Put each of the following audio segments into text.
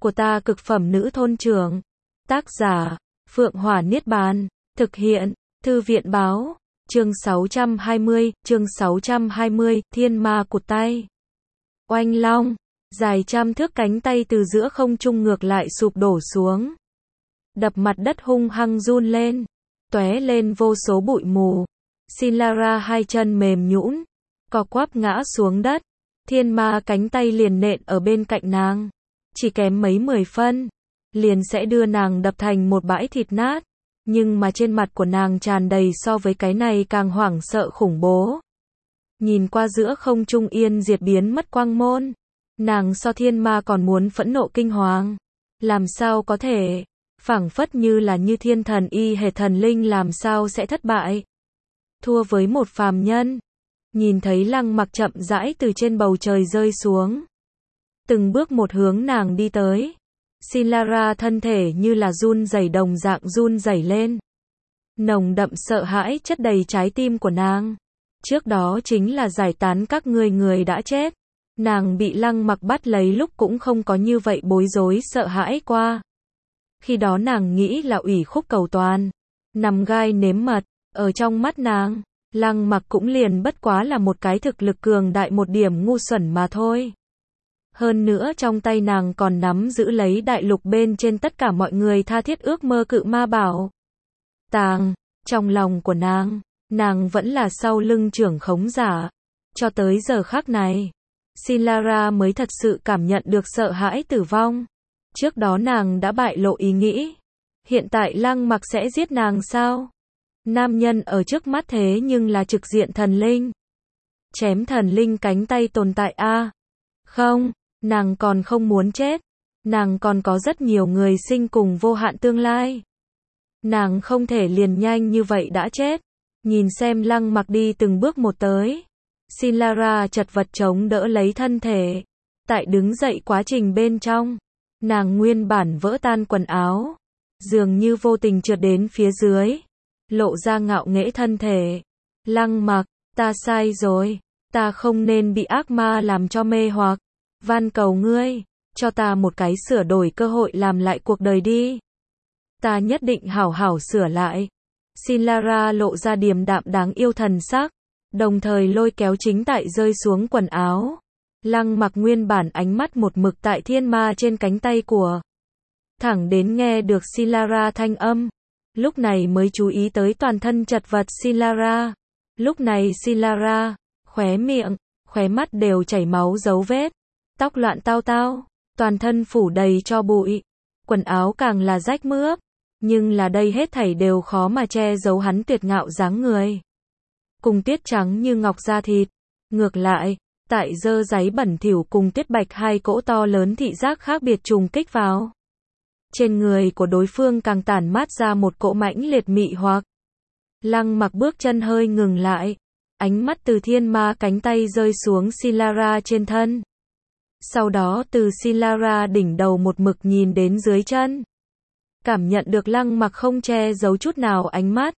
của ta cực phẩm nữ thôn trưởng. Tác giả, Phượng Hỏa Niết Bàn. Thực hiện, Thư viện báo. Chương 620, Thiên Ma cụt tay. Oanh long, dài trăm thước cánh tay từ giữa không trung ngược lại sụp đổ xuống. Đập mặt đất hung hăng run lên, tóe lên vô số bụi mù. Sinlara hai chân mềm nhũn, co quắp ngã xuống đất. Thiên ma cánh tay liền nện ở bên cạnh nàng, chỉ kém mấy 10 phân, liền sẽ đưa nàng đập thành một bãi thịt nát. Nhưng mà trên mặt của nàng tràn đầy so với cái này càng hoảng sợ khủng bố. Nhìn qua giữa không trung yên diệt biến mất quang môn, nàng so thiên ma còn muốn phẫn nộ kinh hoàng. Làm sao có thể, phảng phất như là như thiên thần y hệt thần linh làm sao sẽ thất bại. Thua với một phàm nhân. Nhìn thấy Lăng Mặc chậm rãi từ trên bầu trời rơi xuống, từng bước một hướng nàng đi tới. Sinlara thân thể như là run rẩy đồng dạng run rẩy lên. Nồng đậm sợ hãi chất đầy trái tim của nàng. Trước đó chính là giải tán các người đã chết. Nàng bị Lăng Mặc bắt lấy lúc cũng không có như vậy bối rối sợ hãi qua. Khi đó nàng nghĩ là ủy khúc cầu toàn, nằm gai nếm mật. Ở trong mắt nàng, Lăng Mặc cũng liền bất quá là một cái thực lực cường đại một điểm ngu xuẩn mà thôi. Hơn nữa trong tay nàng còn nắm giữ lấy đại lục bên trên tất cả mọi người tha thiết ước mơ cự ma bảo tàng. Trong lòng của nàng vẫn là sau lưng trưởng khống giả. Cho tới giờ khắc này, Sinlara mới thật sự cảm nhận được sợ hãi tử vong. Trước đó nàng đã bại lộ ý nghĩ. Hiện tại Lăng Mặc sẽ giết nàng sao? Nam nhân ở trước mắt thế nhưng là trực diện thần linh. Chém thần linh cánh tay tồn tại a. Không, nàng còn không muốn chết. Nàng còn có rất nhiều người sinh cùng vô hạn tương lai. Nàng không thể liền nhanh như vậy đã chết. Nhìn xem Lăng Mặc đi từng bước một tới. Sinlara chật vật chống đỡ lấy thân thể. Tại đứng dậy quá trình bên trong, nàng nguyên bản vỡ tan quần áo, dường như vô tình trượt đến phía dưới, lộ ra ngạo nghễ thân thể. Lăng Mặc, ta sai rồi, ta không nên bị ác ma làm cho mê hoặc. Van cầu ngươi, cho ta một cái sửa đổi cơ hội làm lại cuộc đời đi. Ta nhất định hảo hảo sửa lại. Sinlara lộ ra điềm đạm đáng yêu thần sắc, đồng thời lôi kéo chính tại rơi xuống quần áo. Lăng Mặc nguyên bản ánh mắt một mực tại thiên ma trên cánh tay của. Thẳng đến nghe được Sinlara thanh âm, lúc này mới chú ý tới toàn thân chật vật Sinlara. Lúc này Sinlara, khóe miệng, khóe mắt đều chảy máu dấu vết, tóc loạn tao tao, toàn thân phủ đầy tro bụi, quần áo càng là rách mướp, nhưng là đây hết thảy đều khó mà che giấu hắn tuyệt ngạo dáng người. Cùng tuyết trắng như ngọc da thịt, ngược lại, tại dơ giấy bẩn thỉu cùng tuyết bạch hai cỗ to lớn thị giác khác biệt trùng kích vào. Trên người của đối phương càng tản mát ra một cỗ mãnh liệt mị hoặc. Lăng Mặc bước chân hơi ngừng lại, ánh mắt từ thiên ma cánh tay rơi xuống Sinlara trên thân. Sau đó từ Sinlara đỉnh đầu một mực nhìn đến dưới chân. Cảm nhận được Lăng Mặc không che giấu chút nào ánh mắt.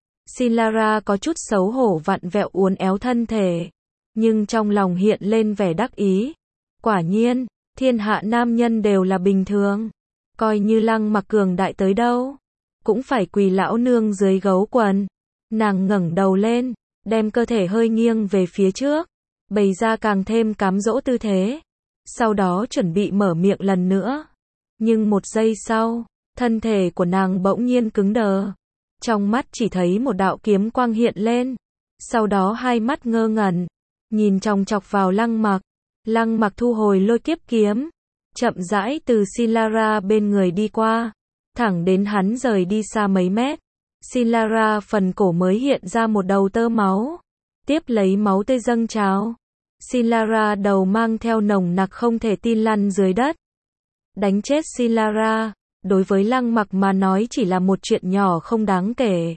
Sinlara có chút xấu hổ vặn vẹo uốn éo thân thể, nhưng trong lòng hiện lên vẻ đắc ý. Quả nhiên, thiên hạ nam nhân đều là bình thường. Coi như Lăng Mặc cường đại tới đâu, cũng phải quỳ lão nương dưới gấu quần. Nàng ngẩng đầu lên, đem cơ thể hơi nghiêng về phía trước, bày ra càng thêm cám dỗ tư thế. Sau đó chuẩn bị mở miệng lần nữa. Nhưng một giây sau, thân thể của nàng bỗng nhiên cứng đờ. Trong mắt chỉ thấy một đạo kiếm quang hiện lên. Sau đó hai mắt ngơ ngẩn, nhìn chòng chọc vào Lăng Mặc. Lăng Mặc thu hồi lôi kiếp kiếm, chậm rãi từ Sinlara bên người đi qua, thẳng đến hắn rời đi xa mấy mét. Sinlara phần cổ mới hiện ra một đầu tơ máu, tiếp lấy máu tươi dâng trào. Sinlara đầu mang theo nồng nặc không thể tin lăn dưới đất. Đánh chết Sinlara, đối với Lăng Mặc mà nói chỉ là một chuyện nhỏ không đáng kể.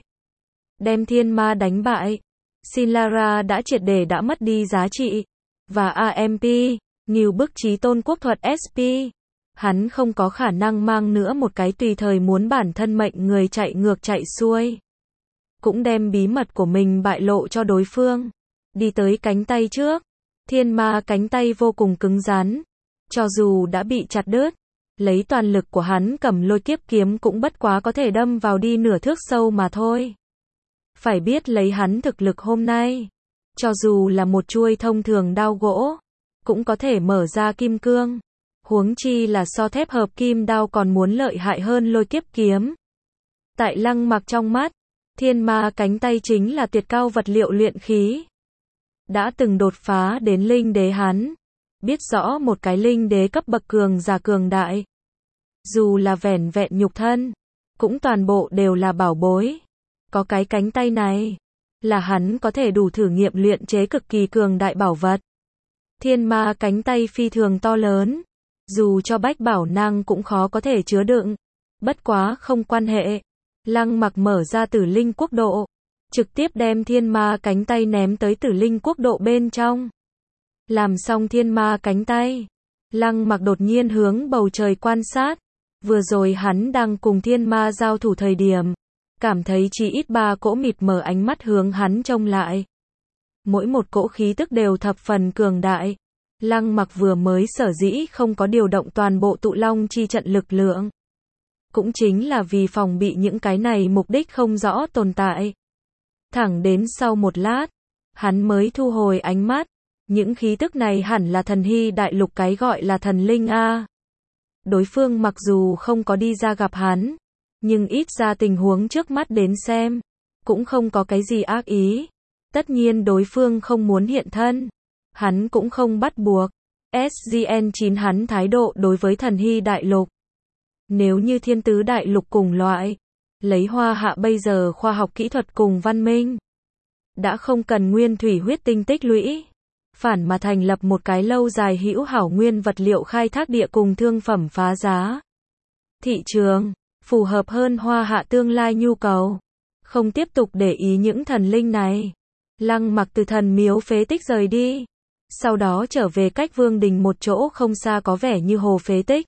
Đem thiên ma đánh bại, Sinlara đã triệt để đã mất đi giá trị. Và AMP, Ngưu Bức Chí Tôn Quốc Thuật SP, hắn không có khả năng mang nữa một cái tùy thời muốn bản thân mệnh người chạy ngược chạy xuôi. Cũng đem bí mật của mình bại lộ cho đối phương. Đi tới cánh tay trước, thiên ma cánh tay vô cùng cứng rắn. Cho dù đã bị chặt đứt, Lấy toàn lực của hắn cầm lôi kiếp kiếm cũng bất quá có thể đâm vào đi nửa thước sâu mà thôi. Phải biết lấy hắn thực lực hôm nay, cho dù là một chuôi thông thường đao gỗ, cũng có thể mở ra kim cương. Huống chi là so thép hợp kim đao còn muốn lợi hại hơn lôi kiếp kiếm. Tại Lăng Mặc trong mắt, thiên ma cánh tay chính là tuyệt cao vật liệu luyện khí. Đã từng đột phá đến linh đế hắn, biết rõ một cái linh đế cấp bậc cường giả cường đại. Dù là vẻn vẹn nhục thân, cũng toàn bộ đều là bảo bối. Có cái cánh tay này, là hắn có thể đủ thử nghiệm luyện chế cực kỳ cường đại bảo vật. Thiên ma cánh tay phi thường to lớn, dù cho bách bảo năng cũng khó có thể chứa đựng. Bất quá không quan hệ. Lăng Mặc mở ra Tử Linh quốc độ, trực tiếp đem thiên ma cánh tay ném tới Tử Linh quốc độ bên trong. Làm xong thiên ma cánh tay, Lăng Mặc đột nhiên hướng bầu trời quan sát. Vừa rồi hắn đang cùng thiên ma giao thủ thời điểm, cảm thấy chỉ ít 3 cỗ mịt mờ ánh mắt hướng hắn trông lại. Mỗi một cỗ khí tức đều thập phần cường đại. Lăng Mặc vừa mới sở dĩ không có điều động toàn bộ tụ long chi trận lực lượng, cũng chính là vì phòng bị những cái này mục đích không rõ tồn tại. Thẳng đến sau một lát, hắn mới thu hồi ánh mắt. Những khí tức này hẳn là thần hy đại lục cái gọi là thần linh A. Đối phương mặc dù không có đi ra gặp hắn, nhưng ít ra tình huống trước mắt đến xem, cũng không có cái gì ác ý. Tất nhiên đối phương không muốn hiện thân, hắn cũng không bắt buộc. SGN9 hắn thái độ đối với thần hy đại lục. Nếu như thiên tứ đại lục cùng loại, lấy Hoa Hạ bây giờ khoa học kỹ thuật cùng văn minh, đã không cần nguyên thủy huyết tinh tích lũy, phản mà thành lập một cái lâu dài hữu hảo nguyên vật liệu khai thác địa cùng thương phẩm phá giá. Thị trường, phù hợp hơn Hoa Hạ tương lai nhu cầu. Không tiếp tục để ý những thần linh này. Lăng Mặc từ thần miếu phế tích rời đi. Sau đó trở về cách Vương Đình một chỗ không xa có vẻ như hồ phế tích.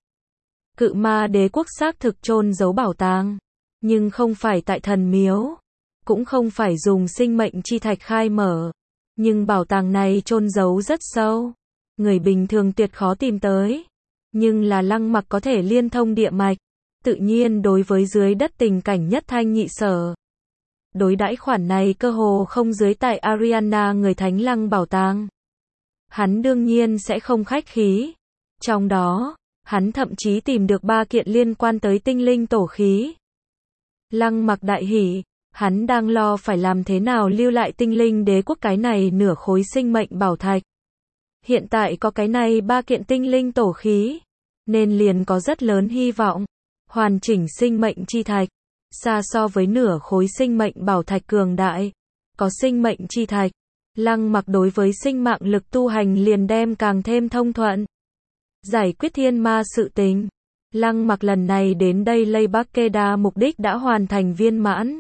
Cự ma đế quốc xác thực chôn giấu bảo tàng, nhưng không phải tại thần miếu, cũng không phải dùng sinh mệnh chi thạch khai mở, nhưng bảo tàng này chôn giấu rất sâu, người bình thường tuyệt khó tìm tới, nhưng là Lăng Mặc có thể liên thông địa mạch, tự nhiên đối với dưới đất tình cảnh nhất thanh nhị sở. Đối đãi khoản này cơ hồ không dưới tại Ariana người thánh lăng bảo tàng. Hắn đương nhiên sẽ không khách khí. Trong đó, hắn thậm chí tìm được 3 kiện liên quan tới tinh linh tổ khí. Lăng Mặc đại hỉ, hắn đang lo phải làm thế nào lưu lại tinh linh đế quốc cái này nửa khối sinh mệnh bảo thạch. Hiện tại có cái này 3 kiện tinh linh tổ khí, nên liền có rất lớn hy vọng. Hoàn chỉnh sinh mệnh chi thạch, xa so với nửa khối sinh mệnh bảo thạch cường đại. Có sinh mệnh chi thạch, Lăng Mặc đối với sinh mạng lực tu hành liền đem càng thêm thông thuận. Giải quyết thiên ma sự tình, Lăng Mặc lần này đến đây Lây Bắc Keda mục đích đã hoàn thành viên mãn.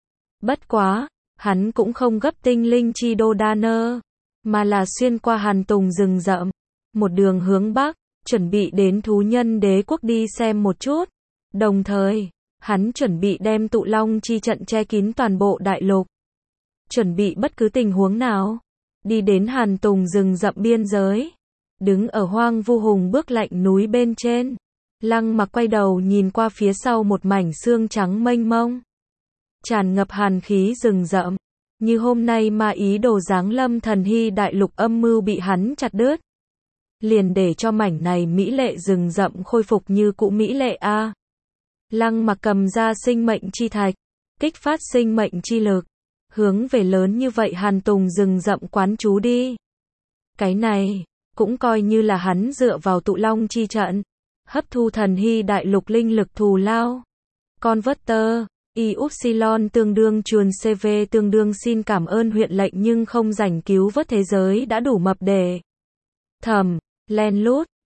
Bất quá, hắn cũng không gấp tinh linh chi đô đa nơ, mà là xuyên qua Hàn Tùng rừng rậm, một đường hướng Bắc, chuẩn bị đến thú nhân đế quốc đi xem một chút. Đồng thời, hắn chuẩn bị đem tụ long chi trận che kín toàn bộ đại lục. Chuẩn bị bất cứ tình huống nào, đi đến Hàn Tùng rừng rậm biên giới. Đứng ở hoang vu hùng bước lạnh núi bên trên, Lăng Mặc quay đầu nhìn qua phía sau một mảnh xương trắng mênh mông, tràn ngập hàn khí rừng rậm, như hôm nay mà ý đồ giáng lâm thần hy đại lục âm mưu bị hắn chặt đứt, liền để cho mảnh này mỹ lệ rừng rậm khôi phục như cũ mỹ lệ a. Lăng Mặc cầm ra sinh mệnh chi thạch, kích phát sinh mệnh chi lực, hướng về lớn như vậy Hàn Tùng rừng rậm quán trú đi. Cái này cũng coi như là hắn dựa vào tụ long chi trận, hấp thu thần hy đại lục linh lực thù lao. Converter, Y-Upsilon tương đương chuồn CV tương đương xin cảm ơn huyện lệnh nhưng không rảnh cứu vớt thế giới đã đủ mập để thầm, len lút,